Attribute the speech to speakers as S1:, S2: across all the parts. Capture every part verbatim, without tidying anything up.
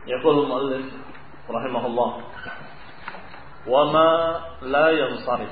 S1: Yaqul al-mu'allif rahimahullah, wa ma la yansarif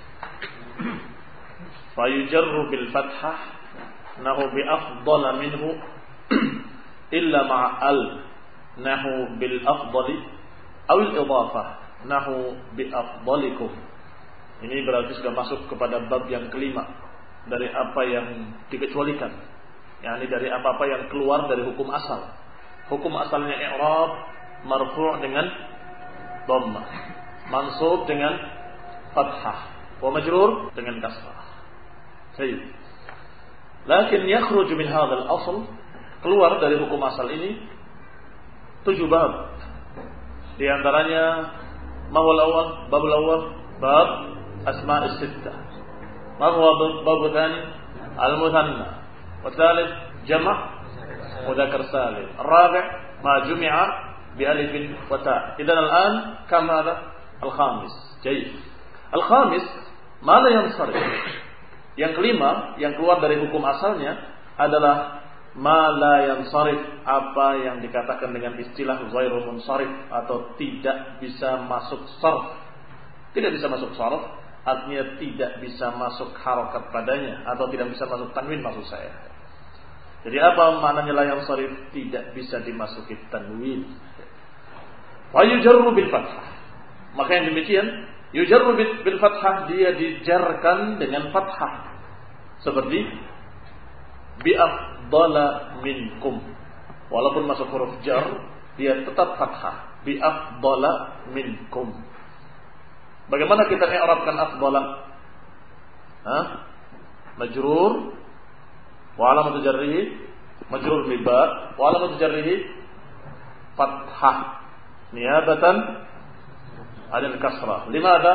S1: fayujarru bil fathah nahu bi afdala minhu illa ma'a al nahu bil afdali aw al idafah nahu bi afdalikum. Ini berarti sudah masuk kepada bab yang kelima dari apa yang dikecualikan, yakni dari apa-apa yang keluar dari hukum asal. Hukum asalnya i'rab marfu' dengan dhammah, mansub dengan fathah, wa majrur dengan kasrah. Baik. Lakin yakhruju min hadzal asl, keluar dari hukum asal ini tujuh bab. Di antaranya mahwal awal, babul awal, bab asma'us sittah. Mahwa bab tsani al-muthanna, wa tsalits jama' مذكر سالم. الرابع ما جمع بألف وتاء. إذن الآن كم هذا؟ الخامس. جيد. الخامس ما لا ينصرف. Yang kelima yang keluar dari hukum asalnya adalah ma la yansarif, apa yang dikatakan dengan istilah ghairu munsarif atau tidak bisa masuk sarf. Tidak bisa masuk sarf artinya tidak bisa masuk harakat padanya atau tidak bisa masuk tanwin maksud saya. Jadi apa maknanya la yansarif? Tidak bisa dimasuki tanwin. Wa yujarru bil fathah. Maka yang demikian yujarru bil fathah, dia dijarkan dengan fathah. Seperti bi afdala minkum. Walaupun masuk huruf jar, dia tetap fathah. Bi afdala minkum. Bagaimana kita i'rabkan afdala? Hah? Majrur wa alamatu jarrihi majrur bi ba wa alamatu jarrihi fathah niyabatan 'anil kasrah. Limadha?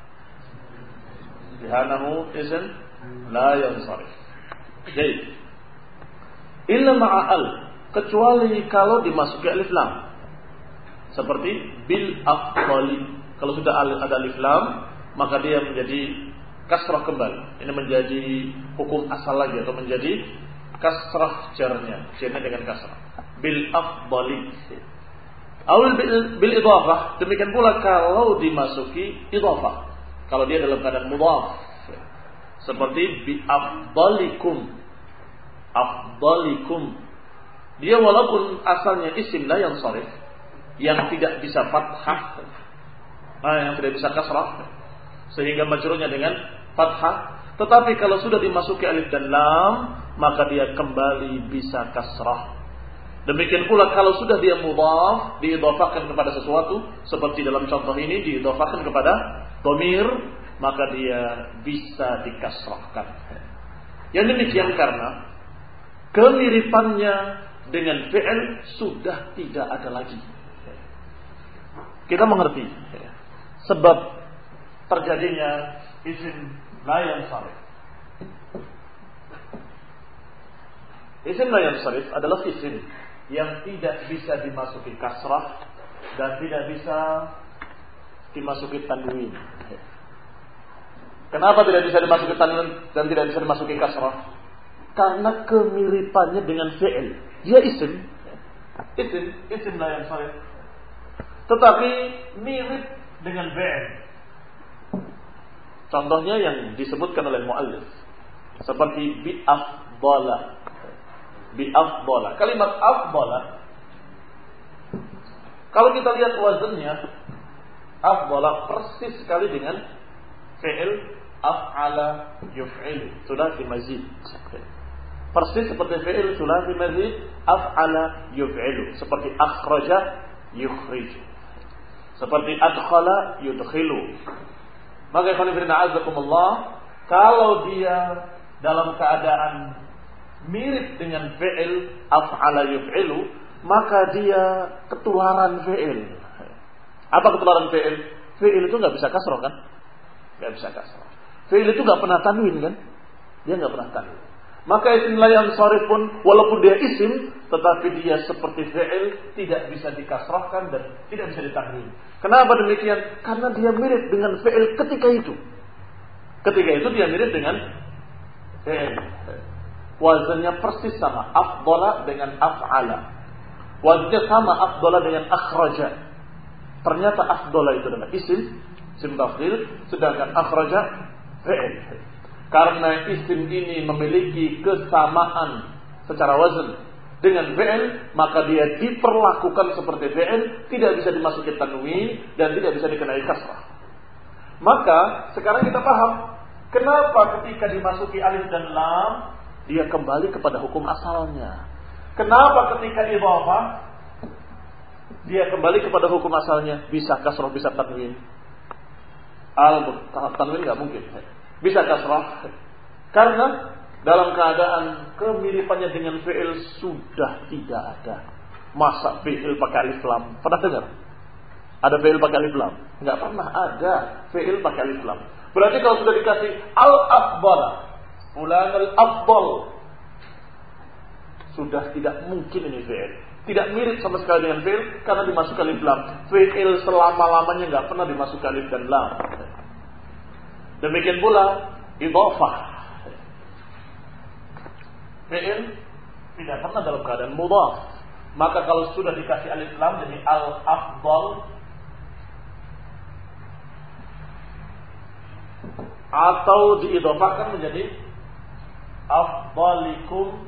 S1: Li'annahu ism la yansarif. Jadi illa ma'a al, kecuali kalau dimasuki alif lam. Seperti bil afdali. Kalau sudah ada alif lam, maka dia menjadi kasrah kembali. Ini menjadi hukum asal lagi atau menjadi kasrah jarnya, jarnya dengan kasrah. Bil afdali. Awal bil, bil idhafah. Demikian pula kalau dimasuki idhafah. Kalau dia dalam keadaan mudhaf. Seperti bi afdalikum. Afdalikum. Dia walaupun asalnya isim la yansarif, yang tidak bisa fathah, nah, yang tidak bisa kasrah, sehingga majrurnya dengan fathah, tetapi kalau sudah dimasuki alif dan lam, maka dia kembali bisa kasrah. Demikian pula kalau sudah dia mudhaf, diidhafahkan kepada sesuatu, seperti dalam contoh ini diidhafahkan kepada dhamir, maka dia bisa dikasrahkan. Yang demikian karena kemiripannya dengan fi'il sudah tidak ada lagi. Kita mengerti sebab terjadinya isim la yansarif. Isim la yansarif adalah isim yang tidak bisa dimasuki kasrah dan tidak bisa dimasuki tanwin. Kenapa tidak bisa dimasuki tanwin dan tidak bisa dimasuki kasrah? Karena kemiripannya dengan fi'il. Dia isim, isim, isim la yansarif, tetapi mirip dengan fi'il. Contohnya yang disebutkan oleh muallif seperti bi afdala. Bi afdala. Kalimat afdala, kalau kita lihat wazannya, afdala persis sekali dengan fi'il af'ala yuf'il, sulasi mazid. Persis seperti fi'il sulasi mazid af'ala yuf'il, seperti akhraja yukhrij, seperti adkhala yudkhilu. Maka ikhwan fillah azakumullah, kalau dia dalam keadaan mirip dengan fi'il af'ala yuf'ilu, maka dia ketularan fi'il. Apa ketularan fi'il? Fi'il itu enggak bisa kasrah kan? Enggak bisa kasrah. Fi'il itu enggak pernah tanwin kan? Dia enggak pernah tanwin. Maka isim la yansarif pun walaupun dia isim, tetapi dia seperti fi'il, tidak bisa dikasrahkan dan tidak bisa ditanwin. Kenapa demikian? Karena dia mirip dengan fi'il ketika itu. Ketika itu dia mirip dengan fi'il. Wazannya persis sama, afdala dengan af'ala. Wazinnya sama afdala dengan akhraja. Ternyata afdala itu adalah isim, isim tafdhil, sedangkan akhraja fi'il. Karena isim ini memiliki kesamaan secara wazn dengan fi'il, maka dia diperlakukan seperti fi'il, tidak bisa dimasuki tanwin dan tidak bisa dikenai kasrah. Maka sekarang kita paham kenapa ketika dimasuki alif dan lam dia kembali kepada hukum asalnya. Kenapa ketika idhafah dia kembali kepada hukum asalnya, bisa kasrah bisa tanwin. Al tanwin enggak mungkin. Bisa kasrah karena dalam keadaan kemiripannya dengan fi'il sudah tidak ada. Masa fi'il pakai alif lam? Pernah dengar? Ada fi'il pakai alif lam? Enggak pernah ada fi'il pakai alif lam. Berarti kalau sudah dikasih al-afdal, fulan al-afdal, sudah tidak mungkin ini fi'il. Tidak mirip sama sekali dengan fi'il karena dimasukkan alif lam. Fi'il selama-lamanya enggak pernah dimasukkan alif dan lam. Demikian pula idhafah. Fi'il tidak pernah dalam keadaan mudhaf. Maka kalau sudah dikasih alif lam jadi al-afdal atau diidhafahkan menjadi afdalikum,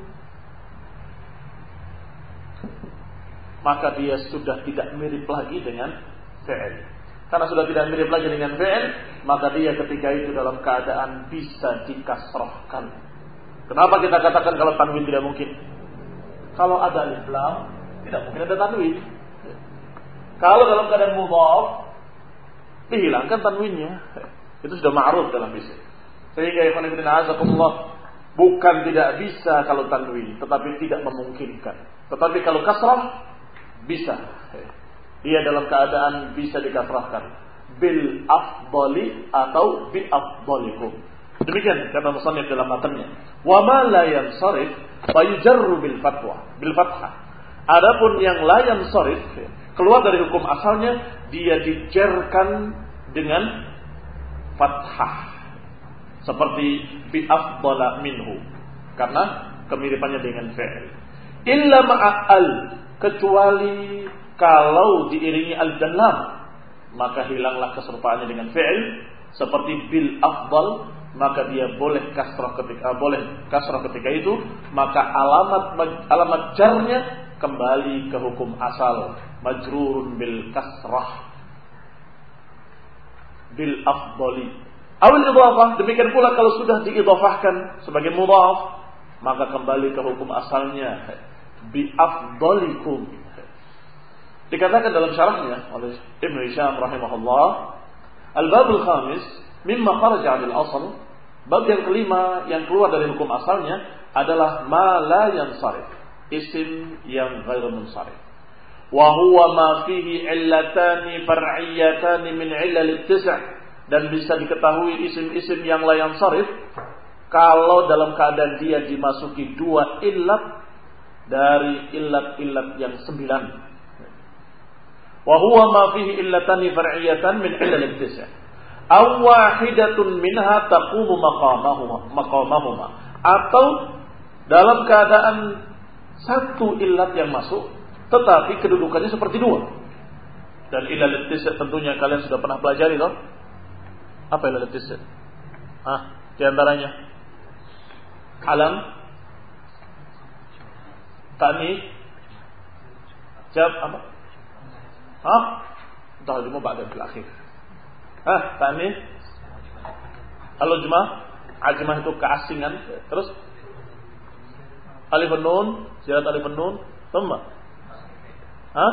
S1: maka dia sudah tidak mirip lagi dengan fi'il. Karena sudah tidak mirip lagi dengan fi'il, maka dia ketika itu dalam keadaan bisa dikasrahkan. Kenapa kita katakan kalau tanwin tidak mungkin? Kalau ada alif lam, tidak mungkin ada tanwin. Kalau dalam keadaan mudhaf, dihilangkan tanwinnya. Itu sudah ma'ruf dalam bisnis. Sehingga ikhwan fillah azakumullah, bukan tidak bisa kalau tanwin, tetapi tidak memungkinkan. Tetapi kalau kasrah bisa. Dia dalam keadaan bisa dikasrahkan bil afdali atau bi afdalikum. Demikian kata musannif dalam matanya. Wa ma la yansarif fa yujarru bil fatwa, bil fathah. Adapun yang la yansarif keluar dari hukum asalnya, dia dijerkan dengan fathah. Seperti bi afdala minhu, karena kemiripannya dengan fi'il. Illa ma'al, kecuali kalau diiringi alif dan lam, maka hilanglah keserupaannya dengan fi'il. Seperti bil afdal, maka dia boleh kasrah ketika boleh kasrah ketika itu, maka alamat alamat jarnya kembali ke hukum asal, majrurun bil kasrah bil afdali. Awal idhafah, demikian pula kalau sudah diidhafahkan sebagai mudhaf, maka kembali ke hukum asalnya bi afdalikum. Dikatakan dalam syarahnya oleh Ibnu Hisham rahimahullah, al-babul khamis mimma kharaja 'anil asl, bab yang kelima yang keluar dari hukum asalnya adalah ma la yansarif, isim yang ghairu munsarif. Wa huwa ma fihi illatani far'iyatani min illal ittis', dan bisa diketahui isim-isim yang la yansarif kalau dalam keadaan dia dimasuki dua illat dari illat-illat yang sembilan. Wa huwa ma fihi illatani far'iyatan min illal ittis', aw wahidatun minha taqumu maqamahuma maqamahuma, atau dalam keadaan satu illat yang masuk tetapi kedudukannya seperti dua. Dan illal ittis' tentunya kalian sudah pernah pelajari toh? Apa illal ittis'? Ah, di antaranya alam, ta'nis, jawab apa? Hah? Tarjumah ba'da fil akhir. Hah, ta'nis, al-ujmah, ajmah itu keasingan. Terus alif nun, ziyarat alif nun, thumma. Hah?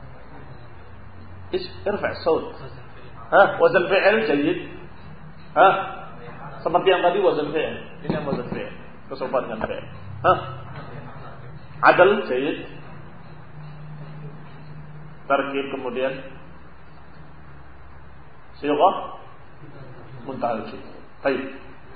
S1: Is irfa' saut. Hah, wazan fi'il jayyid. Hah? Seperti yang tadi wazan fi'il. Ini yang wazan fi'il. Kesopan dengan fi'il. Hah? Adal jayyid. Tarkib kemudian sighah muntahal jid. Baik.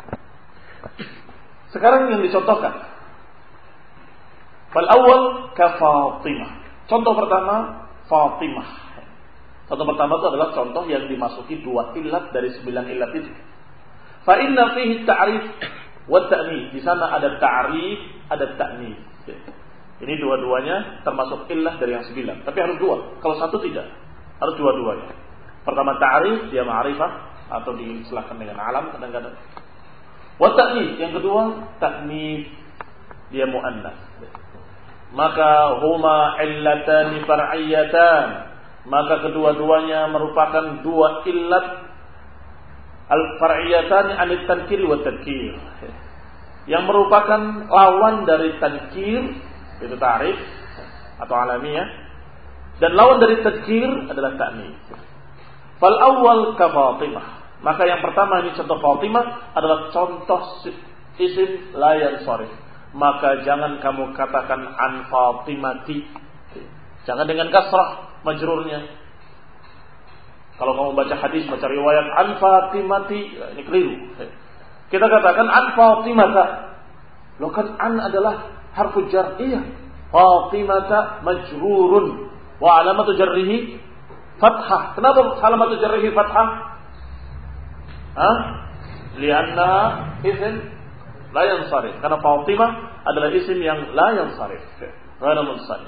S1: Sekarang yang dicontohkan. Fal awal ka Fatimah. Contoh pertama Fatimah. Contoh pertama itu adalah contoh yang dimasuki dua illat dari sembilan illat itu. Fa inna fihi ta'rif wa ta'nis. Di sana ada ta'rif, ada ta'nis. Ini dua-duanya termasuk illah dari yang sembilan. Tapi harus dua. Kalau satu tidak. Harus dua-duanya. Pertama ta'rif, dia ma'rifah. Atau diistilahkan dengan alam kadang-kadang. Wa ta'nif. Yang kedua, ta'nif. Dia mu'annas. Maka huma illatani far'iyatan. Maka kedua-duanya merupakan dua illat al-far'iyatan anit tankir wa tadkir. Yang merupakan lawan dari tankir, itu ta'rif atau alamiah, dan lawan dari tadkir adalah ta'nif. Fal awwal ka Fatimah. Maka yang pertama ini contoh Fatimah adalah contoh isim la yansarif. Maka jangan kamu katakan an Fatimati. Jangan dengan kasrah majrurnya. Kalau kamu baca hadis, baca riwayat an Fatimati, ini keliru. Kita katakan an Fatimata. Loh kan an adalah harfu jar. Iya. Fatimata majrurun wa alamatu jarrihi fathah. Kenapa alamatu jarrihi fathah? Hah? Lianna isim la yansarif. Karena Fatimah adalah isim yang la yansarif, ghairu munsarif.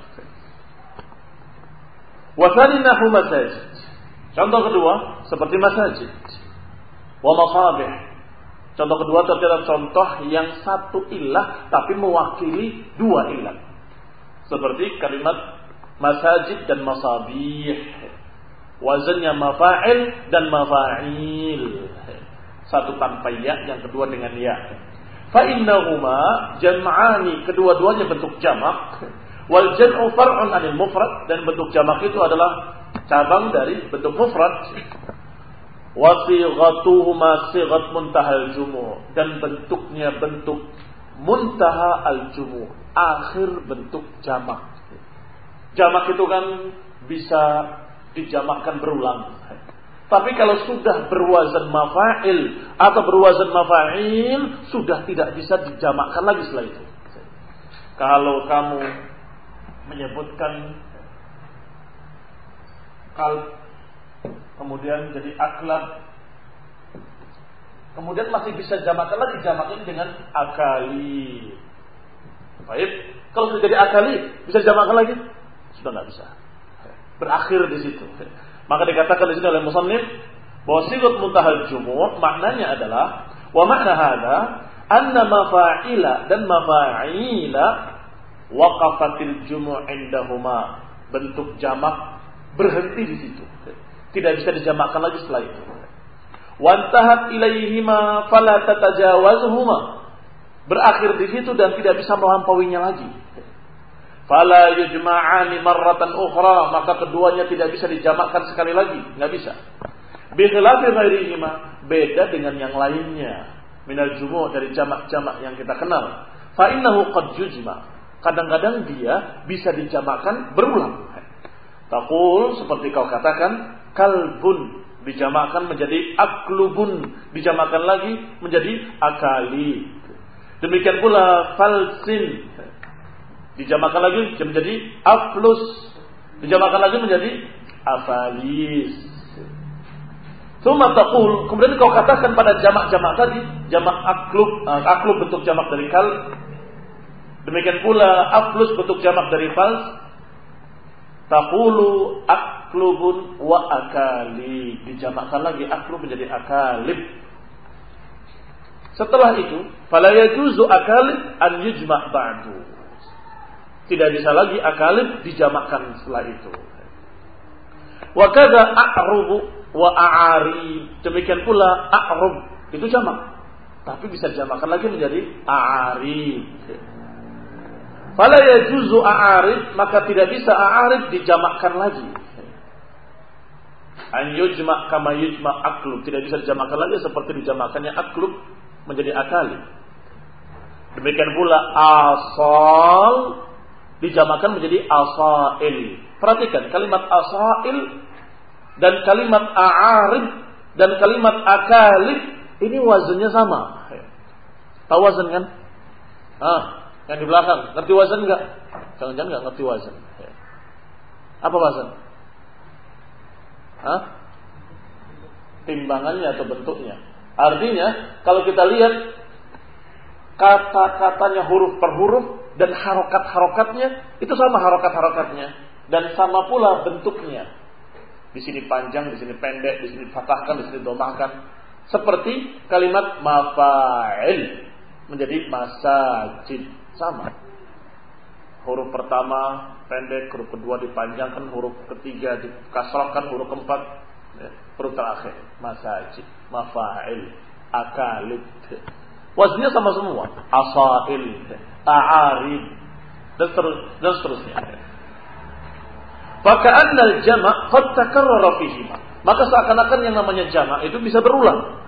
S1: Wa tsani nahu masajid. Contoh kedua seperti masajid. Wa masabih. Contoh kedua terdapat contoh yang satu ilah tapi mewakili dua ilah. Seperti kalimat masajid dan masabih. Wazannya mafa'il dan mafa'il. Satu tanpa ya, yang kedua dengan ya. Fa'innahuma jam'ani, kedua-duanya bentuk jamak. Wal jam'u far'un 'anil mufrad, dan bentuk jamak itu adalah cabang dari bentuk mufrad. Wa sighatuhuma sighat muntahal jumu', dan bentuknya bentuk muntaha al jumu', akhir bentuk jamak. Jamak itu kan bisa dijamakkan berulang. Tapi kalau sudah berwazan mafa'il atau berwazan mafa'il, sudah tidak bisa dijamakkan lagi setelah itu. Kalau kamu menyebutkan kalb, kemudian jadi aklab, kemudian masih bisa jamakkan lagi, jamakkan dengan akali. Baik, kalau sudah jadi akali, bisa dijamakkan lagi? Sudah nggak bisa. Berakhir di situ. Maka dikatakan di sini oleh musannif bahwa sighat muntahal jumu' maknanya adalah wa makna hadza anna mafa'ila dan mafa'ila waqafatil jumu' indahuma, bentuk jamak berhenti di situ. Tidak bisa dijamakkan lagi setelah itu. Wa intahat ilaihima fala tatajawazuhuma, berakhir di situ dan tidak bisa melampauinya lagi. Fala yujma'ani marratan ukhra, maka keduanya tidak bisa dijamakkan sekali lagi, enggak bisa. Bi khilafi ghairihima, beda dengan yang lainnya. Minal jumu' dari jamak-jamak yang kita kenal. Fa innahu qad yujma', kadang-kadang dia bisa dijamakkan berulang. Taqul, seperti kau katakan, kalbun dijamakkan menjadi aklubun, dijamakkan lagi menjadi akali. Demikian pula falsin, dijamakkan lagi menjadi aflus, dijamakkan lagi menjadi afalis. Tsumma taqul, kemudian kau katakan pada jamak-jamak tadi, jamak aklub, aklub bentuk jamak dari kal, demikian pula aflus bentuk jamak dari fals. Taqulu aklubun wa akali, dijamakkan lagi aklub menjadi akalib. Setelah itu, fala yajuzu akalib an yujma' ba'du, tidak bisa lagi akalib dijamakkan setelah itu. Wa kadza a'rubu wa a'arib, demikian pula a'rub itu jamak, tapi bisa dijamakkan lagi menjadi a'arib. Fala yajuzu a'arib, maka tidak bisa a'arib dijamakkan lagi. An yujma' kama yujma' aklub, tidak bisa dijamakkan lagi seperti dijamakkannya aklub menjadi akalib. Demikian pula asal dijamakkan menjadi asail. Perhatikan kalimat asail dan kalimat a'arib dan kalimat akalib ini wazannya sama. Tahu wazan kan? Ah, yang di belakang ngerti wazan enggak? Jangan-jangan enggak ngerti wazan. Apa wazan? Hah? Timbangannya atau bentuknya. Artinya kalau kita lihat kata-katanya huruf per huruf, dan harokat-harokatnya itu sama harokat-harokatnya dan sama pula bentuknya. Di sini panjang, di sini pendek, di sini fathahkan, di sini domahkan. Seperti kalimat mafa'il menjadi masajid, sama. Huruf pertama pendek, huruf kedua dipanjangkan, huruf ketiga dikasrahkan, huruf keempat ya, huruf terakhir masajid, mafa'il, akalid. Waznnya sama semua, asail, a'arib dan, terus, dan seterusnya. Faka'anna al-jama' qad takarrara fihima. Maka seakan-akan yang namanya jama' itu bisa berulang.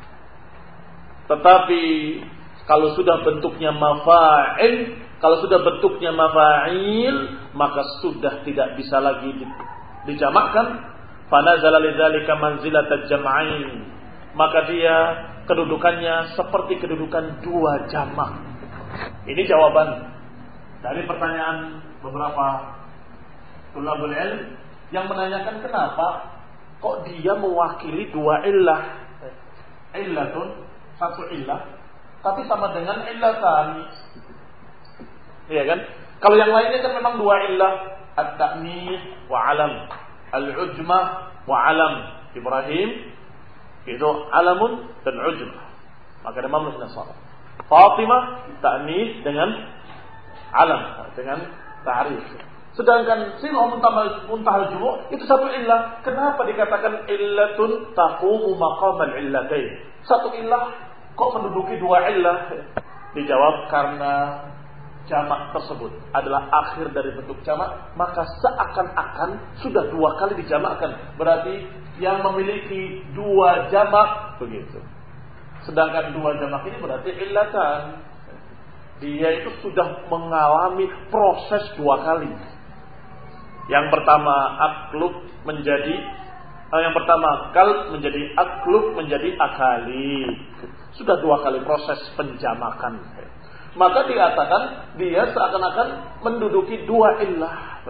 S1: Tetapi kalau sudah bentuknya mafa'il, kalau sudah bentuknya mafa'il, maka sudah tidak bisa lagi dijamakkan. Fanazala lidzalika manzilatal jam'ain. Maka dia kedudukannya seperti kedudukan dua jamak. Ini jawaban dari pertanyaan beberapa tulabul ilm yang menanyakan kenapa kok dia mewakili dua illah. Illatun, satu illah, tapi sama dengan illatan. Iya kan? Kalau yang lainnya kan memang dua illah, at-ta'nis wa alam, al-ujmah wa alam. Ibrahim itu alamun dan ujmah. Maka ada mamluk nasara. Fatimah ta'nis dengan alam, dengan ta'rif. Sedangkan sirah muntahal jumuh itu satu illah. Kenapa dikatakan illatun taqumu maqamal illatain? Satu illah kok menduduki dua illah? Dijawab karena jamak tersebut adalah akhir dari bentuk jamak, maka seakan-akan sudah dua kali dijamakkan. Berarti yang memiliki dua jamak begitu. Sedangkan dua jamak ini berarti illatan. Dia itu sudah mengalami proses dua kali. Yang pertama aklub menjadi eh, yang pertama kal menjadi aklub menjadi akali. Sudah dua kali proses penjamakan. Maka dikatakan dia seakan-akan menduduki dua illah.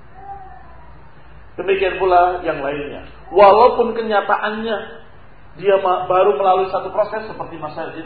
S1: Demikian pula yang lainnya. Walaupun kenyataannya dia baru melalui satu proses seperti masjid.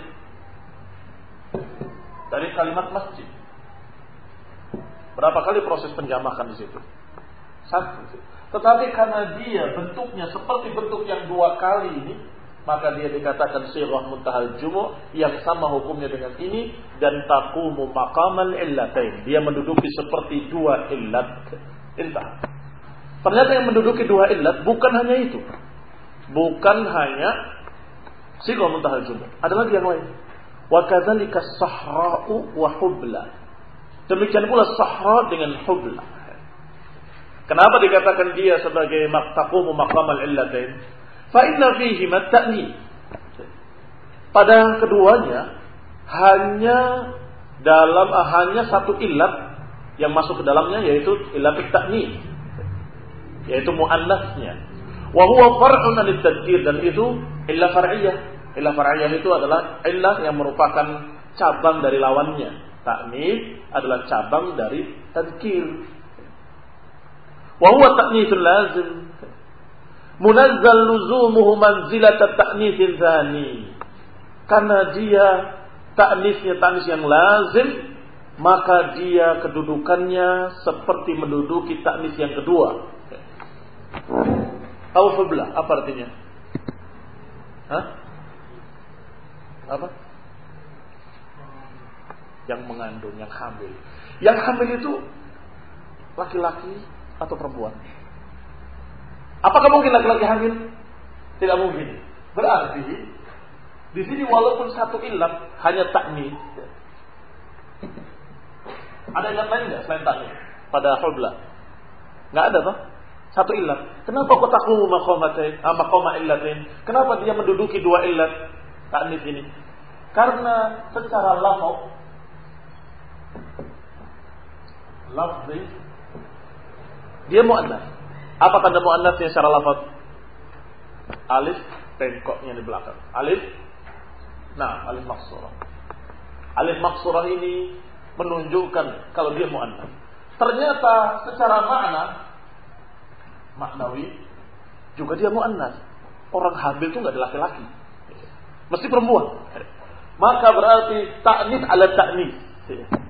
S1: Dari kalimat masjid. Berapa kali proses penjamakan di situ? Satu. Tetapi karena dia bentuknya seperti bentuk yang dua kali ini, maka dia dikatakan sirah muntahal jumu' yang sama hukumnya dengan ini dan taqumu maqamal illatain. Dia menduduki seperti dua illat. Entah. Ternyata yang menduduki dua illat bukan hanya itu. Bukan hanya sirah muntahal jumu'. Ada lagi yang lain. Wa kadzalika as-sahra'u wa hubla. Demikian pula sahra dengan hubla. Kenapa dikatakan dia sebagai taqumu maqamal illatain? Fa inna fihi at-ta'nis. Pada keduanya hanya dalam hanya satu illat yang masuk ke dalamnya, yaitu illat at-ta'nis, yaitu muannasnya. Wa huwa far'un an at-tadhkir, dan itu illah far'iyah. Illah far'iyah itu adalah illah yang merupakan cabang dari lawannya. Ta'nis adalah cabang dari tadhkir. Wa huwa ta'nisul lazim munazzal luzumuhu manzilat at-ta'nisil tsani. Karena dia ta'nisnya ta'nis yang lazim, maka dia kedudukannya seperti menduduki ta'nis yang kedua. Au hubla, apa artinya? Hah? Apa? Yang mengandung, yang hamil. Yang hamil itu laki-laki atau perempuan? Apakah mungkin laki-laki hamil? Tidak mungkin. Berarti di sini walaupun satu illat hanya ta'nis. Ada illat lain enggak selain ta'nis pada hubla? Enggak ada toh? Satu illat. Kenapa kok taqumu maqamatain, ah, maqama illatain? Kenapa dia menduduki dua illat ta'nis ini? Karena secara lafaz lafzi dia muannas. Apa tanda muannasnya secara lafaz? Alif bengkoknya di belakang. Alif, nah alif maksurah. Alif maksurah ini menunjukkan kalau dia muannas. Ternyata secara makna maknawi juga dia muannas. Orang hamil itu enggak ada laki-laki, mesti perempuan. Maka berarti ta'nis ala ta'nis.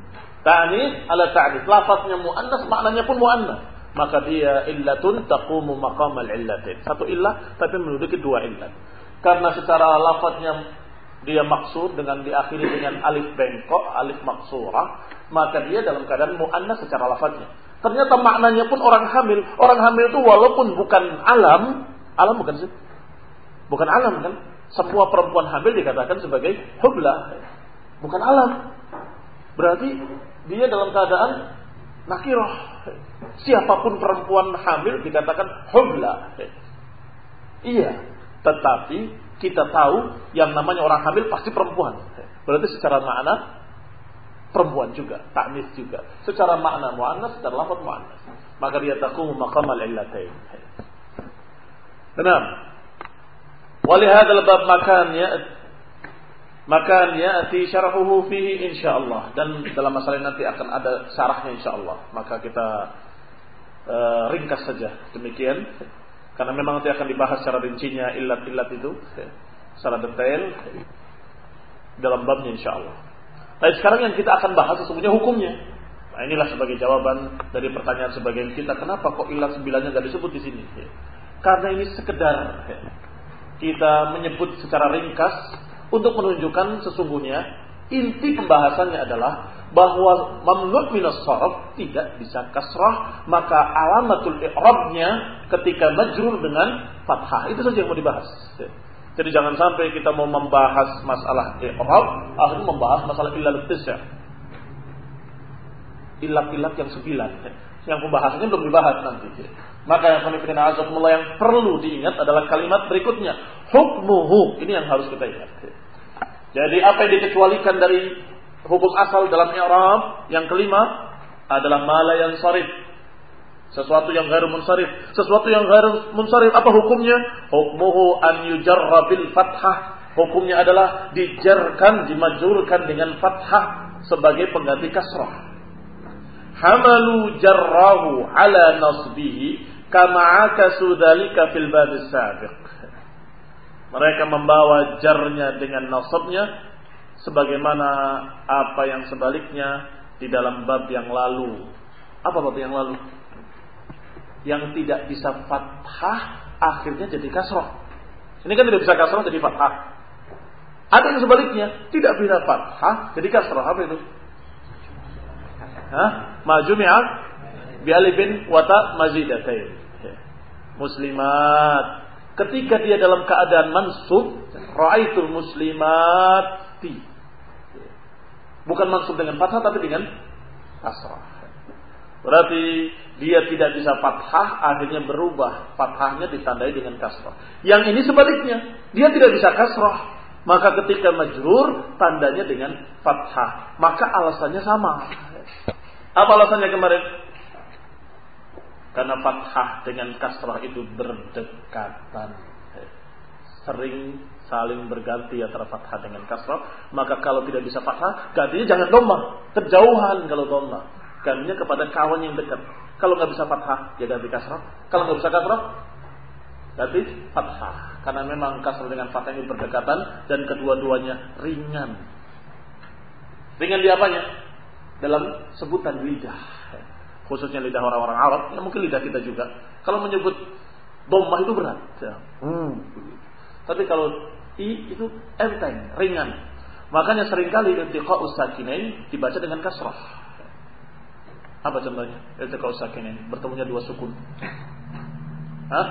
S1: ta'nis ala ta'nis, lafaznya muannas maknanya pun muannas, maka dia illatun taqumu maqamal illatin. Satu illah tapi menduduki dua illat. Karena secara lafaznya dia maksur dengan diakhiri dengan alif bengkok, alif maksurah, maka dia dalam keadaan muannas secara lafaznya. Ternyata maknanya pun orang hamil. Orang hamil itu walaupun bukan alam, alam bukan sih? Bukan alam kan? Semua perempuan hamil dikatakan sebagai hubla. Bukan alam. Berarti dia dalam keadaan nakirah. Siapapun perempuan hamil dikatakan hubla. Iya, tetapi kita tahu yang namanya orang hamil pasti perempuan. Berarti secara makna perempuan juga, ta'nis juga. Secara makna muannas, secara lafaz muannas. Maka dia taqumu maqamal illatain. Benar. Walihadzal bab makan ya makan ya'ti syarhuhu fihi insyaallah, dan dalam masalah ini nanti akan ada syarahnya insyaallah. Maka kita uh, ringkas saja demikian karena memang nanti akan dibahas secara rincinya illat-illat itu secara detail dalam babnya insyaallah. Tapi sekarang yang kita akan bahas sesungguhnya hukumnya. Nah, inilah sebagai jawaban dari pertanyaan sebagian kita, kenapa kok illat sembilannya enggak disebut di sini? Karena ini sekedar kita menyebut secara ringkas untuk menunjukkan sesungguhnya inti pembahasannya adalah bahwa mamnu' minas sharf tidak bisa kasrah, maka alamatul i'rabnya ketika majrur dengan fathah. Itu saja yang mau dibahas. Jadi jangan sampai kita mau membahas masalah i'rab, akhirnya membahas masalah illal tis'a. Illat-illat yang sembilan. Yang pembahasannya belum dibahas nanti. Maka yang kami pikirkan azakumullah yang perlu diingat adalah kalimat berikutnya. Hukmuhu. Ini yang harus kita ingat. Jadi apa yang dikecualikan dari hukum asal dalam i'rab yang kelima adalah ma la yansarif. Sesuatu yang ghairu munsharif. Sesuatu yang ghairu munsharif apa hukumnya? Hukmuhu an yujarra bil fathah. Hukumnya adalah dijarkan, dimajrurkan dengan fathah sebagai pengganti kasrah. Hamalu jarrahu ala nasbihi kama akasu dzalika fil bab as-sabiq. Mereka membawa jarnya dengan nasabnya sebagaimana apa yang sebaliknya di dalam bab yang lalu. Apa bab yang lalu? Yang tidak bisa fathah akhirnya jadi kasrah. Ini kan tidak bisa kasrah jadi fathah. Ada yang sebaliknya, tidak bisa fathah jadi kasrah. Apa itu? Hah? Majumi'at bi alifin wa ta mazidatain. Muslimat. Ketika dia dalam keadaan mansub, ra'aitul muslimati. Bukan mansub dengan fathah tapi dengan kasrah. Berarti dia tidak bisa fathah, akhirnya berubah. Fathahnya ditandai dengan kasrah. Yang ini sebaliknya, dia tidak bisa kasrah. Maka ketika majrur, tandanya dengan fathah. Maka alasannya sama. Apa alasannya kemarin? Karena fathah dengan kasrah itu berdekatan. Sering saling berganti antara fathah dengan kasrah. Maka kalau tidak bisa fathah, gantinya jangan dhammah. Kejauhan kalau dhammah. Gantinya kepada kawan yang dekat. Kalau nggak bisa fathah, ya ganti kasrah. Kalau nggak bisa kasrah, ganti fathah. Karena memang kasrah dengan fathah ini berdekatan dan kedua-duanya ringan. Ringan di apanya? Dalam sebutan lidah. Khususnya lidah orang-orang Arab, ya mungkin lidah kita juga. Kalau menyebut dhammah itu berat. Ya. Hmm. Tapi kalau i itu enteng, ringan. Makanya seringkali iltiqa'us sakinain dibaca dengan kasrah. Apa contohnya? Iltiqa'us sakinain, bertemunya dua sukun. Hah?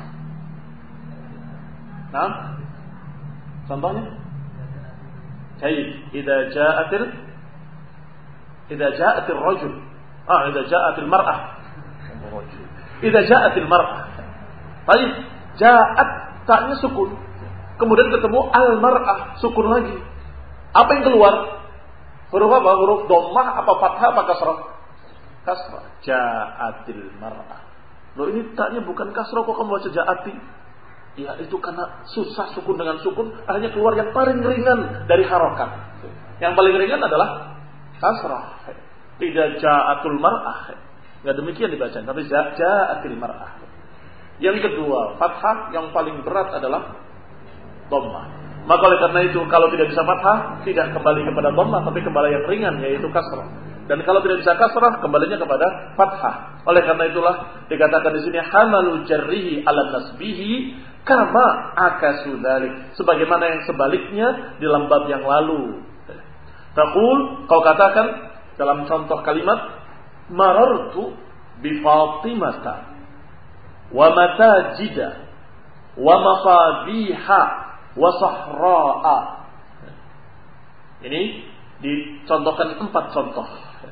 S1: Nah? Contohnya? Baik, idza ja'atil idza ja'atil rajul Ah, idza ja'atil mar'ah. Idza ja'atil mar'ah. Baik, ja'at ta'nya sukun. Kemudian ketemu al-mar'ah, sukun lagi. Apa yang keluar? Huruf apa? Huruf dhammah apa fathah apa kasrah? Kasrah. Ja'atil mar'ah. Loh ini ta'nya bukan kasrah kok kamu baca ja'ati? Ya, itu karena susah sukun dengan sukun, akhirnya keluar yang paling ringan dari harokat. Yang paling ringan adalah kasrah. Tidak ja'atul mar'ah. Enggak demikian dibaca, tapi ja'atil mar'ah. Yang kedua, fathah yang paling berat adalah dhammah. Maka oleh karena itu kalau tidak bisa fathah, tidak kembali kepada dhammah tapi kembali yang ringan yaitu kasrah. Dan kalau tidak bisa kasrah, kembalinya kepada fathah. Oleh karena itulah dikatakan di sini hamalul jarrihi ala nasbihi kama akasu dzalik, sebagaimana yang sebaliknya di dalam bab yang lalu. Taqul, kau katakan dalam contoh kalimat marartu bi Fatimata wa matajida wa masabiha wa sahra'a. Ini dicontohkan empat contoh.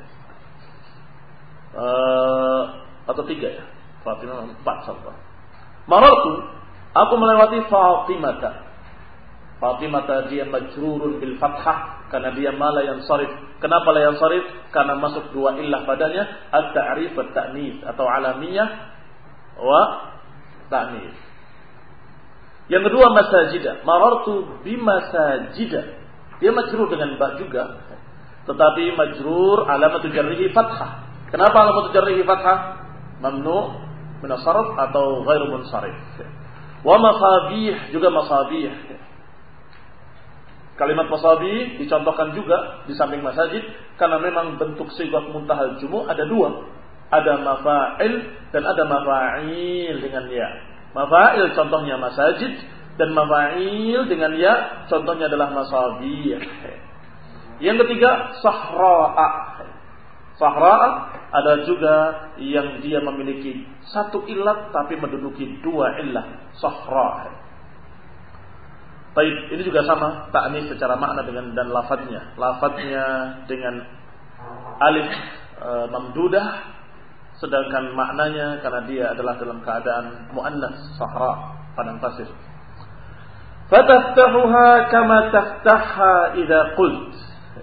S1: Uh, atau tiga ya, Fatimah empat contoh. Marartu, aku melewati Fatimata. Fatimata dia majrurun bil fathah karena dia ma la yansarif. Kenapa la yansarif? Karena masuk dua illah padanya, at-ta'rif wa at-ta'nis atau alamiyah wa ta'nis. Yang kedua masajida. Marartu bi masajida. Dia majrur dengan ba juga, tetapi majrur alamatu jarrihi fathah. Kenapa alamat jarrihi fathah? Mamnu' min as-sarf atau ghairu munsharif. Wa masabih, juga masabih. Kalimat masabih dicontohkan juga di samping masajid karena memang bentuk sighah muntahal jumu' ada dua. Ada mafa'il dan ada mafa'il dengan ya. Mafa'il contohnya masajid dan mafa'il dengan ya contohnya adalah masabih. Yang ketiga sahra'a. Sahra'a ada juga yang dia memiliki satu ilat tapi menduduki dua illah, sahra. Baik, ini juga sama ta'nis secara makna dengan dan lafadznya. Lafadznya dengan alif e, mamdudah, sedangkan maknanya karena dia adalah dalam keadaan muannas, sahra, padang pasir. Fataftahuha kama taftaha idza qult.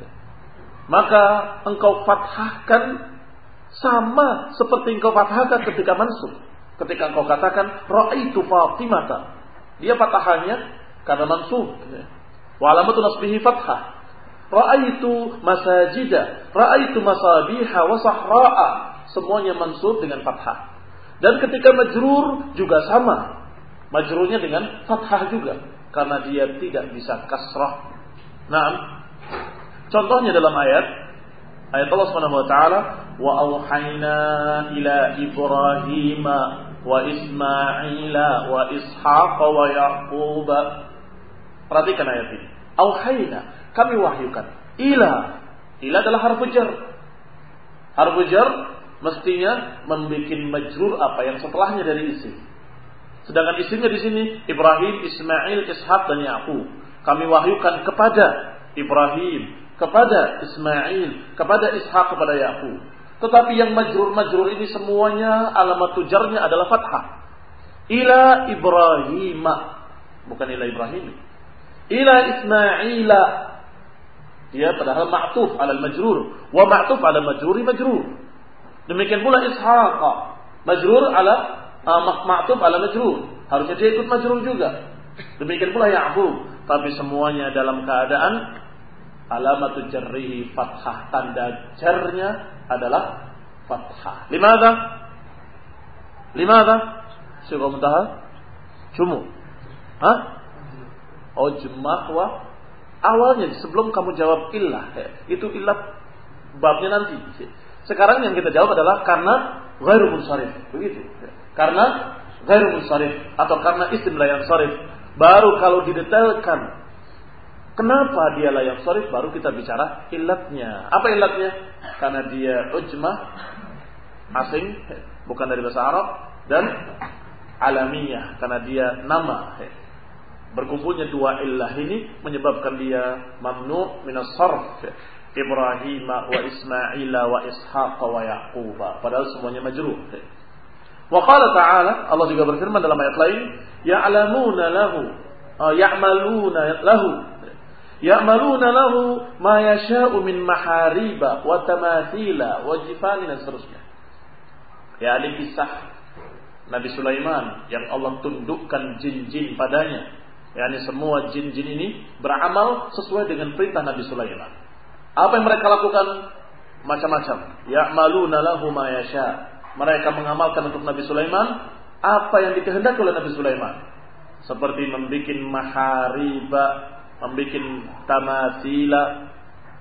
S1: Maka engkau fathahkan sama seperti engkau fathahkan ketika mansub. Ketika engkau katakan ra'aitu Fatimata, dia fathahannya karena mansub. Wa alamatu nasbihi fathah. Ra'aitu masajida, ra'aitu masabiha wa sahra'a, semuanya mansub dengan fathah. Dan ketika majrur juga sama. Majrurnya dengan fathah juga karena dia tidak bisa kasrah. Naam. Contohnya dalam ayat ayat Allah Subhanahu wa taala, wa auhayna ila Ibrahim wa Ismaila wa Ishaq wa Yaqub. Perhatikan ayat ini. Auhayna, kami wahyukan. Ila, ila adalah harfu jar. Harfu jar mestinya membuat majrur apa yang setelahnya dari isim. Sedangkan isimnya di sini Ibrahim, Ismail, Ishaq dan Yaqub. Kami wahyukan kepada Ibrahim, kepada Ismail, kepada Ishaq, kepada Yaqub. Tetapi yang majrur-majrur ini semuanya alamat tujarnya adalah fathah. Ila Ibrahim, bukan ila Ibrahim. Ila Ismaila, dia padahal ma'tuf ala majrur, wa ma'tuf ala majruri majrur. Demikian pula Ishaq, majrur ala uh, ma'tuf ala majrur, harusnya dia ikut majrur juga. Demikian pula Yaqub, tapi semuanya dalam keadaan alamatu jarrihi fathah, tanda jarnya adalah fathah. Limadha? Limadha? Sighah muntahal jumu. Hah? Oh, jumah wa awalnya sebelum kamu jawab illah. Itu illah babnya nanti. Sekarang yang kita jawab adalah karena ghairu munsharif. Begitu. Karena ghairu munsharif atau karena isim la yansharif. Baru kalau didetailkan kenapa dia layak sharif, baru kita bicara illatnya. Apa illatnya? Karena dia ujmah, asing, bukan dari bahasa Arab, dan alamiah, karena dia nama. Berkumpulnya dua illah ini menyebabkan dia mamnu' minas sarf. Ibrahim wa Ismaila wa Ishaq wa Yaqub. Padahal semuanya majrur. Wa qala ta'ala, Allah juga berfirman dalam ayat lain, ya'lamuna lahu, ya'maluna lahu Ya'maluna lahu ma yasha'u min mahariba wa tamathila wa jifanin dan seterusnya. Ya, ini kisah Nabi Sulaiman yang Allah tundukkan jin-jin padanya. Yani semua jin-jin ini beramal sesuai dengan perintah Nabi Sulaiman. Apa yang mereka lakukan? Macam-macam. Ya'maluna lahu ma yasha'. Mereka mengamalkan untuk Nabi Sulaiman apa yang dikehendaki oleh Nabi Sulaiman. Seperti membikin mahariba, membikin tamasila,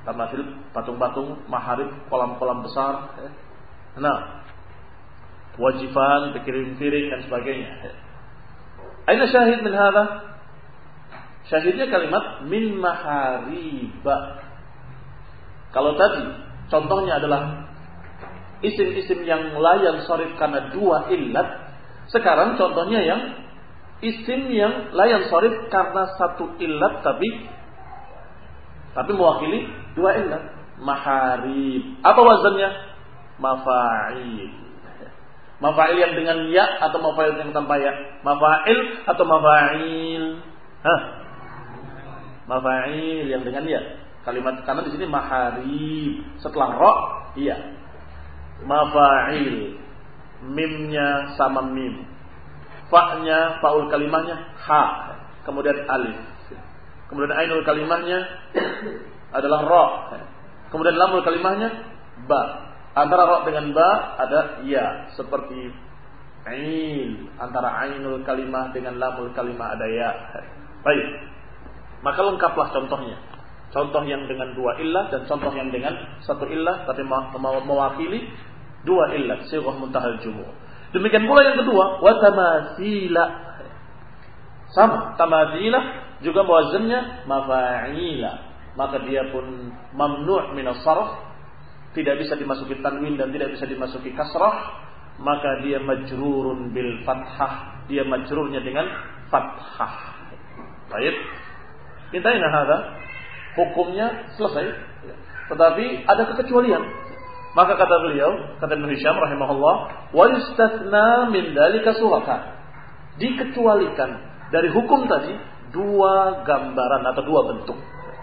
S1: tamathil, patung-patung, maharib, kolam-kolam besar. Nah, wajifan, piring-piring dan sebagainya. Aina syahid min hadha? Syahidnya kalimat min mahariba. Kalau tadi contohnya adalah isim-isim yang la yansharif karena dua illat, sekarang contohnya yang isim yang la yansharif karena satu illat tapi tapi mewakili dua illat. Maharib. Apa wazannya? Mafa'il. Mafa'il yang dengan ya atau mafa'il yang tanpa ya? Mafa'il atau mafa'il? Hah? Mafa'il yang dengan ya. Kalimat karena di sini maharib. Setelah ra, iya. Mafa'il. Mimnya sama mim. Fa-nya, fa'ul kalimahnya ha. Kemudian alif. Kemudian ainul kalimahnya adalah ra. Kemudian lamul kalimahnya ba. Antara ra dengan ba ada ya, seperti ain. Antara ainul kalimah dengan lamul kalimah ada ya. Baik. Maka lengkaplah contohnya. Contoh yang dengan dua illah dan contoh yang dengan satu illah tapi mewakili dua illah, sighah muntahal jumu'. Demikian pula yang kedua, wa tamatsila. Sama, tamatsila juga wazannya mafa'ila. Maka dia pun mamnu' min as-sarf, tidak bisa dimasuki tanwin dan tidak bisa dimasuki kasrah, maka dia majrurun bil fathah, dia majrurnya dengan fathah. Baik. Intaina hadza, hukumnya selesai. Tetapi ada kekecualian. Maka kata beliau, kata Ibnu Hisham rahimahullah, wa yustathna min dzalika suratan. Dikecualikan dari hukum tadi dua gambaran atau dua bentuk.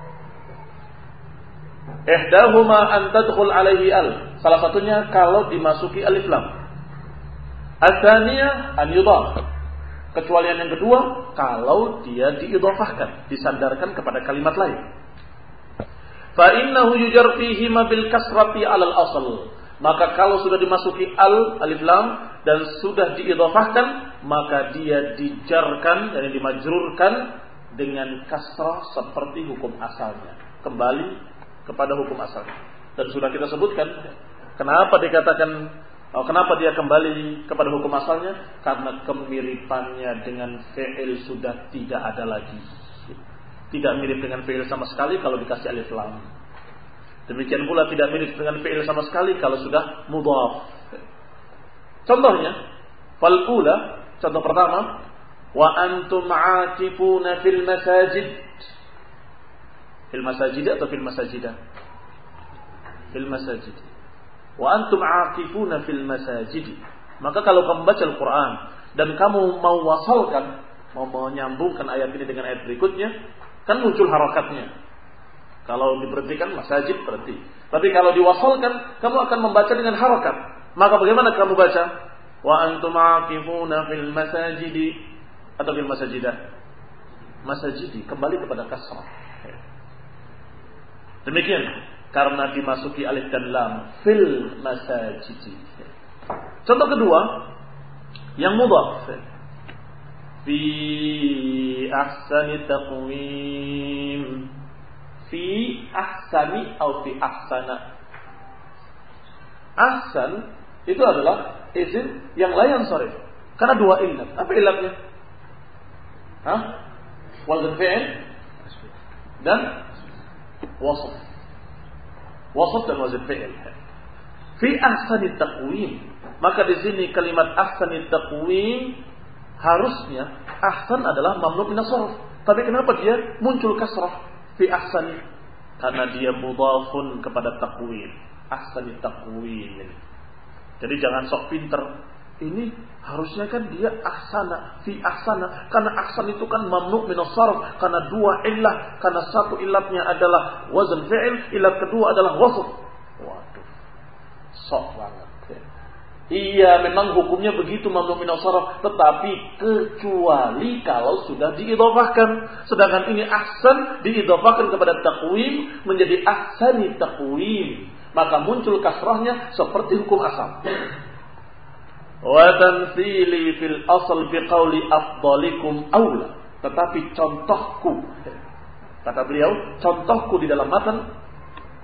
S1: Ihdahuma an tadkhul alaihi al. Salah satunya kalau dimasuki alif lam. Ats-tsaniyah an yudhaf. Kecualian yang kedua kalau dia diidhafahkan, disandarkan kepada kalimat lain. Fa innahu yujar fihi ma bil kasrati 'alal asl. Maka kalau sudah dimasuki al alif lam dan sudah diidhafahkan, maka dia dijarkan dan dimajrurkan dengan kasrah seperti hukum asalnya. Kembali kepada hukum asalnya. Dan sudah kita sebutkan kenapa dikatakan oh, kenapa dia kembali kepada hukum asalnya? Karena kemiripannya dengan fi'il sudah tidak ada lagi. Tidak mirip dengan fi'il sama sekali kalau dikasih alif lam. Demikian pula tidak mirip dengan fi'il sama sekali kalau sudah mudhaf. Contohnya, fal ula, contoh pertama, wa antum 'aakifuna fil masajid. Fil masajid atau fil masajidah? Fil masajid. Wa antum 'aakifuna fil masajid. Maka kalau kamu baca Al-Qur'an dan kamu mau wasalkan, mau menyambungkan ayat ini dengan ayat berikutnya, kan muncul harakatnya. Kalau diberhentikan masajid berhenti. Tapi kalau diwasalkan, kamu akan membaca dengan harakat. Maka bagaimana kamu baca? Wa antum 'aakifuna fil masajid atau fil masajidah? Masajid kembali kepada kasrah. Demikian karena dimasuki alif dan lam fil masajid. Contoh kedua yang mudhaf. Fi ahsani taqwim. Fi ahsani atau fi ahsana. Ahsan itu adalah isim yang la yansharif karena dua illat. Apa illatnya? Hah? Wazn fi'il dan wasf. Wasf dan wazn fi'il. Fi ahsani taqwim. Maka di sini kalimat ahsani taqwim harusnya ahsan adalah mamnu min as-sarf. Tapi kenapa dia muncul kasrah fi ahsani? Karena dia mudhafun kepada taqwim. Ahsani taqwim. Jadi jangan sok pinter. Ini harusnya kan dia ahsana, fi ahsana. Karena ahsan itu kan mamnu min as-sarf, karena dua illah, karena satu illatnya adalah wazn fi'il, illat kedua adalah wasf. Waduh. Sok banget. Iya, memang hukumnya begitu mamnu min as-sarf, tetapi kecuali kalau sudah diidhafahkan. Sedangkan ini ahsan diidhafahkan kepada taqwim menjadi ahsani taqwim. Maka muncul kasrahnya seperti hukum asal. Wa tamtsili fil asl biqauli afdalikum aula. Tetapi contohku, kata beliau, contohku di dalam matan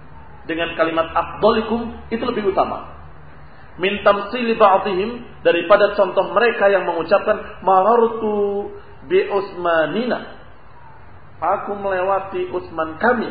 S1: dengan kalimat afdalikum itu lebih utama. Min tamtsili ba'dihim, daripada contoh mereka yang mengucapkan marartu bi Utsmanina, aku melewati Utsman kami.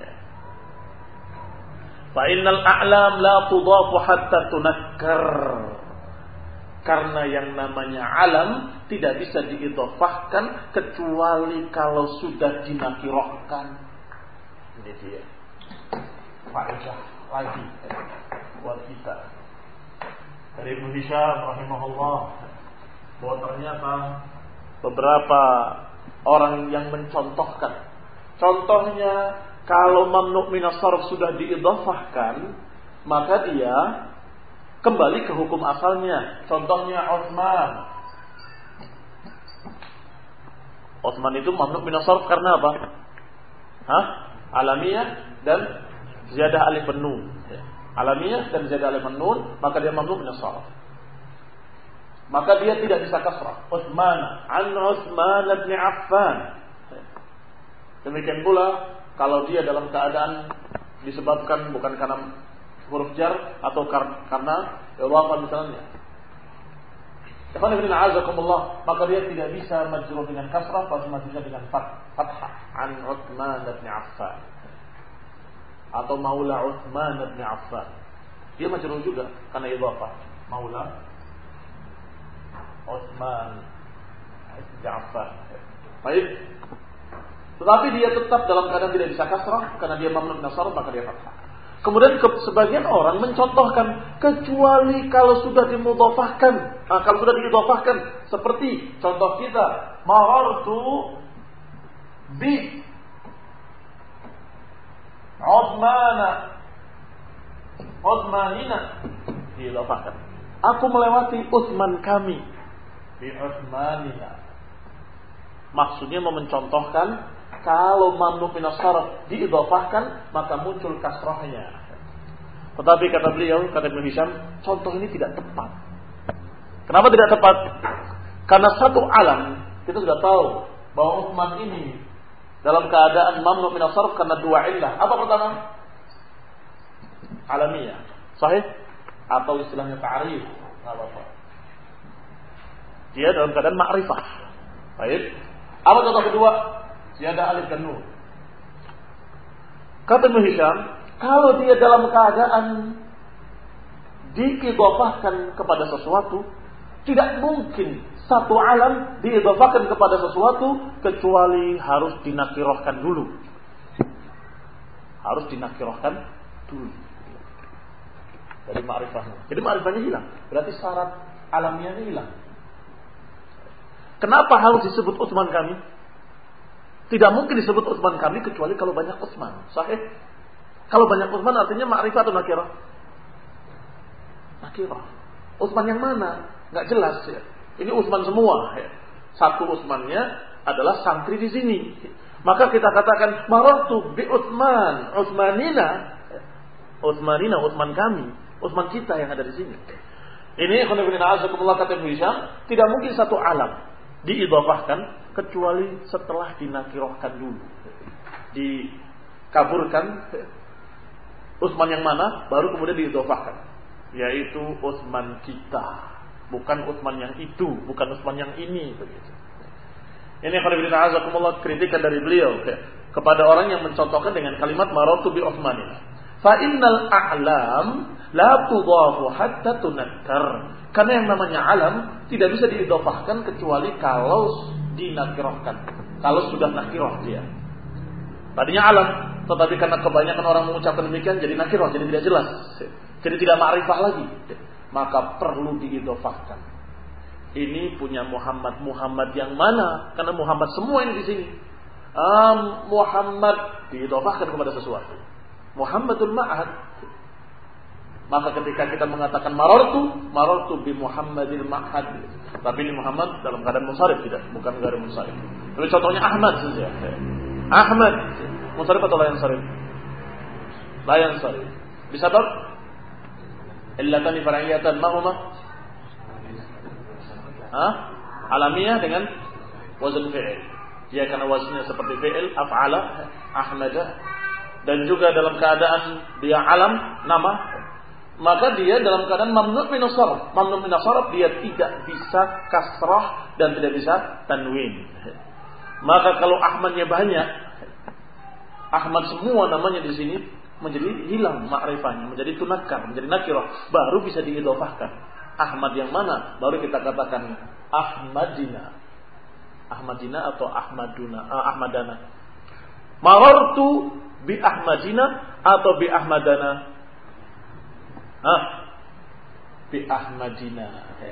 S1: Fa innal a'lam la tudafu hatta tunakkar. Karena yang namanya alam tidak bisa diidhofahkan kecuali kalau sudah dinakirahkan. Ini dia faedah lagi buat kita dari Ibnu Hisham rahimahullah, bahwa ternyata beberapa orang yang mencontohkan, contohnya kalau mamnu' minas sarf sudah diidhofahkan, maka dia kembali ke hukum asalnya. Contohnya Utsman. Utsman itu mamnu' minas sarf karena apa? Hah? Alamiyah dan ziyadah alif nun. Alamiyah dan ziyadah alif nun, maka dia mamnu' minas sarf. Maka dia tidak bisa kasrah. Utsman, an Utsman bin Affan. Demikian pula kalau dia dalam keadaan disebabkan bukan karena huruf jar atau kar- karena idhafah misalnya. Ikhwan fillah a'azakumullah, maka dia tidak bisa majrur dengan kasrah, pasti majrurnya dengan fathah. An Utsman bin Affan atau maula Utsman bin Affan. Dia majrur juga karena idhafah. Maula Utsman bin Affan. Baik. Tetapi dia tetap dalam keadaan tidak bisa kasrah karena dia mamnu' min as-sarf, maka dia fathah. Kemudian ke, sebagian orang mencontohkan kecuali kalau sudah dimudhafahkan. Nah, kalau sudah diidhafahkan, seperti contoh kita, marartu bi Utsmana, Utsmanina, diidhafahkan. Aku melewati Utsman kami, bi Utsmanina. Maksudnya mau mencontohkan kalau mamnu' min as-sarf diidhafahkan, maka muncul kasrahnya. Tetapi kata beliau, kata Ibnu Hisham, contoh ini tidak tepat. Kenapa tidak tepat? Karena satu alam, kita sudah tahu bahwa Utsman ini dalam keadaan mamnu' min as-sarf karena dua illah. Apa pertama? Alamiyah. Sahih? Atau istilahnya ta'rif. Enggak apa-apa. Dia dalam keadaan ma'rifah. Baik. Apa contoh kedua? Ziyadah alif dan nun. Kata Ibnu Hisham, kalau dia dalam keadaan diidhafahkan kepada sesuatu, tidak mungkin satu alam diidhafahkan kepada sesuatu kecuali harus dinakirahkan dulu. Harus dinakirahkan dulu. Dari ma'rifahnya. Jadi ma'rifahnya hilang. Berarti syarat alamiahnya hilang. Kenapa harus disebut Utsman kami? Tidak mungkin disebut Utsman kami kecuali kalau banyak Utsman. Sahih? Kalau banyak Utsman artinya ma'rifah atau nakirah? Nakirah. Utsman yang mana? Enggak jelas ya. Ini Utsman semua ya. Satu Utsmannya adalah santri di sini. Maka kita katakan marartu bi Utsman, Utsmanina. Utsmanina, Utsman kami, Utsman kita yang ada di sini. Ini khonibina azakumullah kata Ibnu Hisham, tidak mungkin satu alam diidhafahkan kecuali setelah dinakirahkan dulu, dikaburkan Utsman yang mana, baru kemudian diidhafahkan, yaitu Utsman kita, bukan Utsman yang itu, bukan Utsman yang ini, begitu. Ini khonibina azakumullah kritikan dari beliau ya, kepada orang yang mencontohkan dengan kalimat marartu bi Utsmanin. Fa innal a'lam la tudhafu hatta tunakkar. Karena yang namanya alam tidak bisa diidhafahkan kecuali kalau dinakirahkan. Kalau sudah nakirah dia. Tadinya alam, tetapi karena kebanyakan orang mengucapkan demikian jadi nakirah, jadi tidak jelas. Jadi tidak ma'rifah lagi. Maka perlu diidhafahkan. Ini punya Muhammad. Muhammad yang mana? Karena Muhammad semua ini di sini. Um, Muhammad diidhafahkan kepada sesuatu. Muhammadul Ma'had. Maka ketika kita mengatakan marartu, marartu bi Muhammadil Ma'had. Tapi ini Muhammad dalam keadaan munsharif, tidak, bukan ghairi munsharif. Tapi contohnya Ahmad saja. Ahmad munsharif atau la yansharif? La yansharif. Bisabab illatani far'iyatan ma huma? Ha? Alamiah dengan wazn fi'il. Dia karena wazannya seperti fi'il, af'ala, ahmada. dan juga dalam keadaan dia alam nama, maka dia dalam keadaan mamnu' min as-sarf. Mamnu' min as-sarf, dia tidak bisa kasrah dan tidak bisa tanwin. Maka kalau Ahmadnya banyak, Ahmad semua namanya di sini menjadi hilang ma'rifahnya, menjadi tunakkar, menjadi nakirah, baru bisa diidhofahkan. Ahmad yang mana? Baru kita katakan Ahmadina. Ahmadina atau Ahmaduna, uh, Ahmadana. Marartu bi Ahmadina atau bi Ahmadana? Hah? Bi Ahmadina.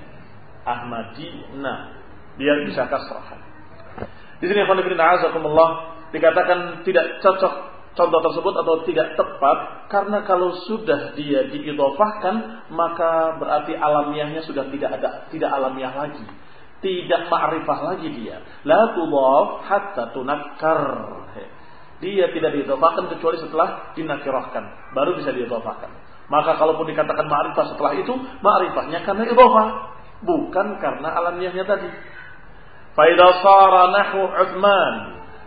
S1: Ahmadina. Biar bisa kasrah. Di sini ikhwan fillah azakumullah dikatakan tidak cocok contoh tersebut atau tidak tepat karena kalau sudah dia diidhofahkan maka berarti alamiahnya sudah tidak ada, tidak alamiah lagi. Tidak ma'rifah lagi dia. La tudhaf hatta tunakkar. Dia tidak diidhofahkan kecuali setelah dinakirahkan, baru bisa diidhofahkan. Maka kalaupun dikatakan ma'rifah setelah itu, ma'rifahnya karena idhofah, bukan karena alamiahnya tadi. Fa idza sara nahu Utsman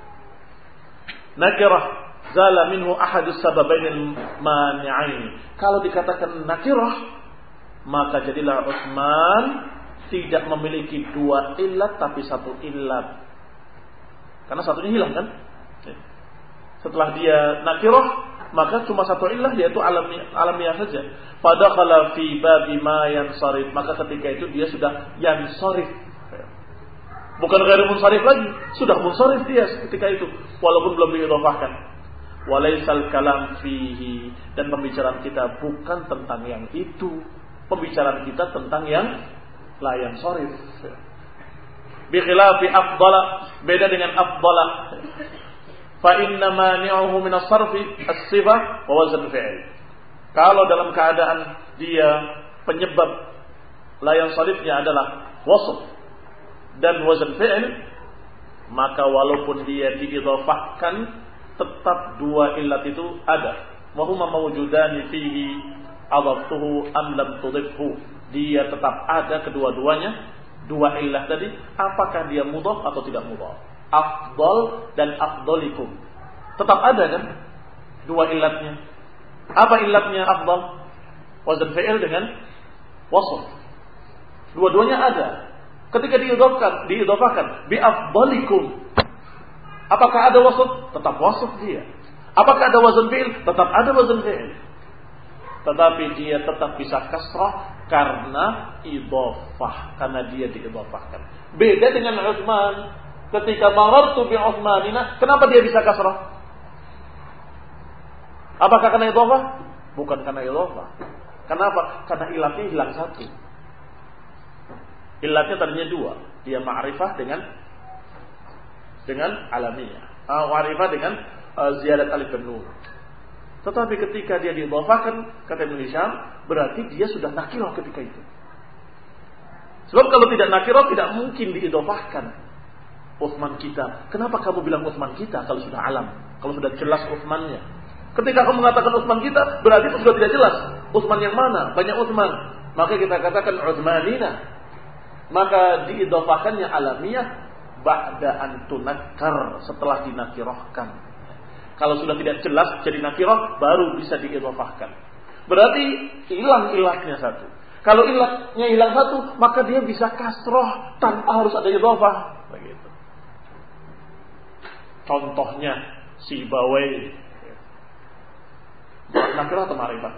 S1: nakirah zala minhu ahadus sababain mani'ain. Kalau dikatakan nakirah, maka jadilah Utsman tidak memiliki dua illat tapi satu illat. Karena satunya hilang kan? Setelah dia nakirah, maka cuma satu illah yaitu alamiah, alamiah saja. Fadakhala fi babi ma yansarif, maka ketika itu dia sudah yansarif. Bukan ghairu munsarif lagi, sudah munsarif dia ketika itu walaupun belum diidhofahkan. Walaisal kalam fihi, dan pembicaraan kita bukan tentang yang itu. Pembicaraan kita tentang yang la yansarif. Bi khilafi afdala, beda dengan afdala. Fa inna mani'uhu min as-sarfi as-sifah wa wazn fi'il. Kalau dalam keadaan dia penyebab la yansarifnya adalah wasf dan wazn fi'il, maka walaupun dia diidhofahkan tetap dua illat itu ada. Wa huma mawjudani fihi adaftuhu am lam tudifhu. Dia tetap ada kedua-duanya, dua illah tadi, apakah dia mudhaf atau tidak mudhaf. Afdal dan afdalikum tetap ada kan dua illatnya. Apa illatnya afdal? Wazn fi'il dengan wasf. Dua-duanya ada. Ketika diidhofahkan, diidhofahkan bi afdalikum, apakah ada wasf? Tetap wasf dia. Apakah ada wazn fi'il? Tetap ada wazn fi'il. Tetapi dia tetap bisa kasrah karena idhofah, karena dia diidhofahkan. Beda dengan Utsman. Ketika marartu bi Utsmanina, kenapa dia bisa kasrah? Apakah karena idhofah? Bukan karena idhofah. Kenapa? Karena ilatnya hilang satu. Ilatnya tadinya dua. Dia ma'rifah dengan dengan alamiah. Uh, ma'rifah dengan uh, ziyadat alif dan nun. Tetapi ketika dia diidhofahkan, kata Ibnu Hisham, berarti dia sudah nakirah ketika itu. Sebab kalau tidak nakirah tidak mungkin diidhofahkan. Utsman kita. Kenapa kamu bilang Utsman kita kalau sudah alam? Kalau sudah jelas Utsmannya. Ketika kamu mengatakan Utsman kita, berarti itu sudah tidak jelas. Utsman yang mana? Banyak Utsman. Maka kita katakan Utsmanina. Maka diidhofahkannya alamiah ba'da an tunakkar, setelah dinakirahkan. Kalau sudah tidak jelas jadi nakirah, baru bisa diidhofahkan. Berarti hilang ilahnya satu. Kalau ilahnya hilang satu, maka dia bisa kasroh tanpa harus ada idhofah. Begitu. Contohnya si Bawai. Nakirah atau ma'rifah?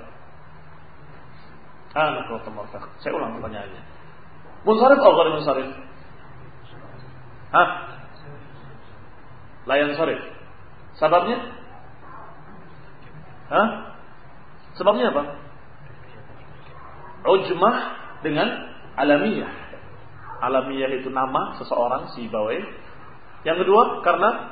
S1: Ah, nakirah atau ma'rifah. Saya ulang pertanyaannya. Munsharif atau ghair munsharif? Hah? La yansharif. Sebabnya? Hah? Sebabnya apa? Ujmah dengan alamiah. Alamiah itu nama seseorang, si Bawai. Yang kedua karena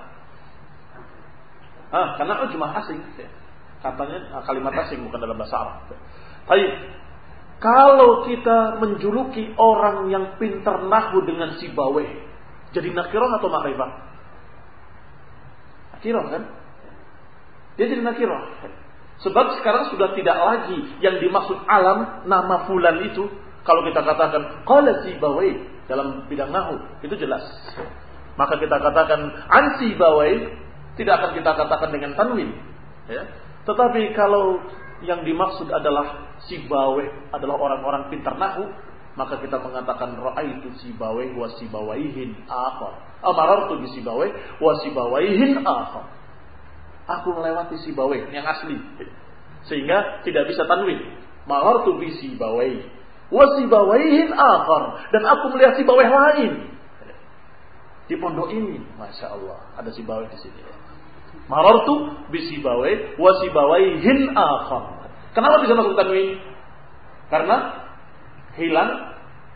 S1: Ah, karena ujmah asing. Katanya kalimat asing bukan dalam bahasa Arab. Baik. Kalau kita menjuluki orang yang pintar nahwu dengan Sibawai, jadi nakirah atau ma'rifah? Nakirah kan? Dia jadi nakirah. Sebab sekarang sudah tidak lagi yang dimaksud alam nama fulan itu. Kalau kita katakan qala Sibawai dalam bidang nahwu, itu jelas. Maka kita katakan an Sibawai, tidak akan kita katakan dengan tanwin. Ya. Tetapi kalau yang dimaksud adalah sibaweh adalah orang-orang pintar nahwu, maka kita mengatakan ra'aitu sibaweh wa sibawaihin akhar. Amarartu bi sibaweh wa sibawaihin akhar. Aku melewati sibaweh yang asli. Sehingga tidak bisa tanwin. Marartu bi sibaweh wa sibawaihin akhar, dan aku melihat sibaweh lain. Di pondok ini, Masya Allah, ada sibaweh di sini. Marartu bi sibaweh wa sibawaihin akhar. Kenapa bisa masuk tanwin? Karena hilang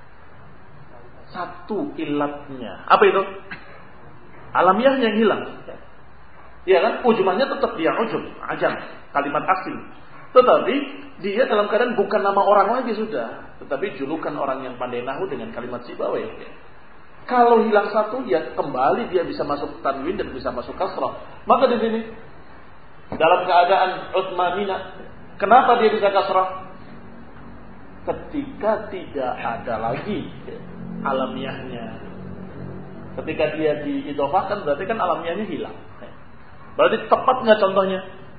S1: satu ilatnya. Apa itu? Alamiahnya yang hilang. Iya kan? Ujumahnya tetap dia ujum, ajam, kalimat asli. Tetapi dia dalam keadaan bukan nama orang lagi sudah, tetapi julukan orang yang pandai nahwu dengan kalimat sibaweh. Kalau hilang satu, ya kembali dia bisa masuk tanwin dan bisa masuk kasrah. Maka di sini dalam keadaan Utsmanina, kenapa dia bisa kasrah? Ketika tidak ada lagi alamiahnya. Ketika dia diidhofahkan, berarti kan alamiahnya hilang. Berarti tepat nggak contohnya?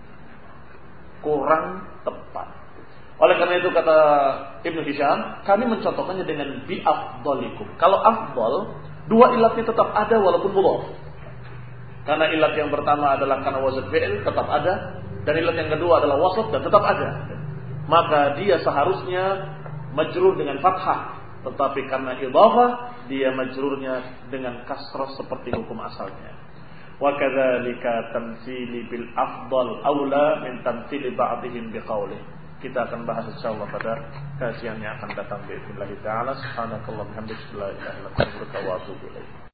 S1: Kurang tepat. Oleh karena itu kata Ibnu Hisham, kami mencontohkannya dengan bi afdalikum. Kalau afdal, dua ilatnya tetap ada walaupun mudhaf. Karena ilat yang pertama adalah karena wazn fi'il tetap ada, dan ilat yang kedua adalah wasf dan tetap ada. Maka dia seharusnya majrur dengan fathah, tetapi karena idhafah dia majrurnya dengan kasrah seperti hukum asalnya. Wa kadzalika tamtsili bil afdal aula min tamtsili ba'dihim biqaulih. Kita akan bahas insyaallah pada kajian yang akan datang bi idznillah taala. Subhanakallahumma wa bihamdika la ilaha illa anta astaghfiruka wa atubu ilaik.